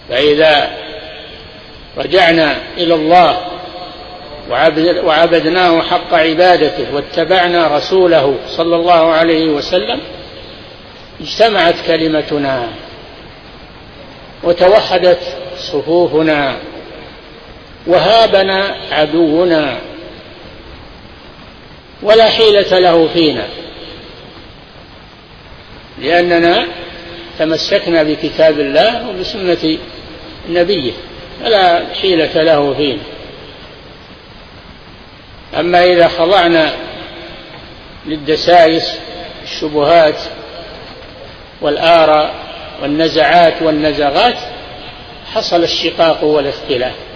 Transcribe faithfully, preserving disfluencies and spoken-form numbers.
فإذا رجعنا إلى الله وعبدناه حق عبادته واتبعنا رسوله صلى الله عليه وسلم اجتمعت كلمتنا وتوحدت صفوفنا وهابنا عدونا ولا حيلة له فينا، لأننا تمسكنا بكتاب الله وبسنة نبيه فلا حيلة له فينا. أما إذا خضعنا للدسائس الشبهات والآراء والنزعات والنزغات حصل الشقاق والاختلاف.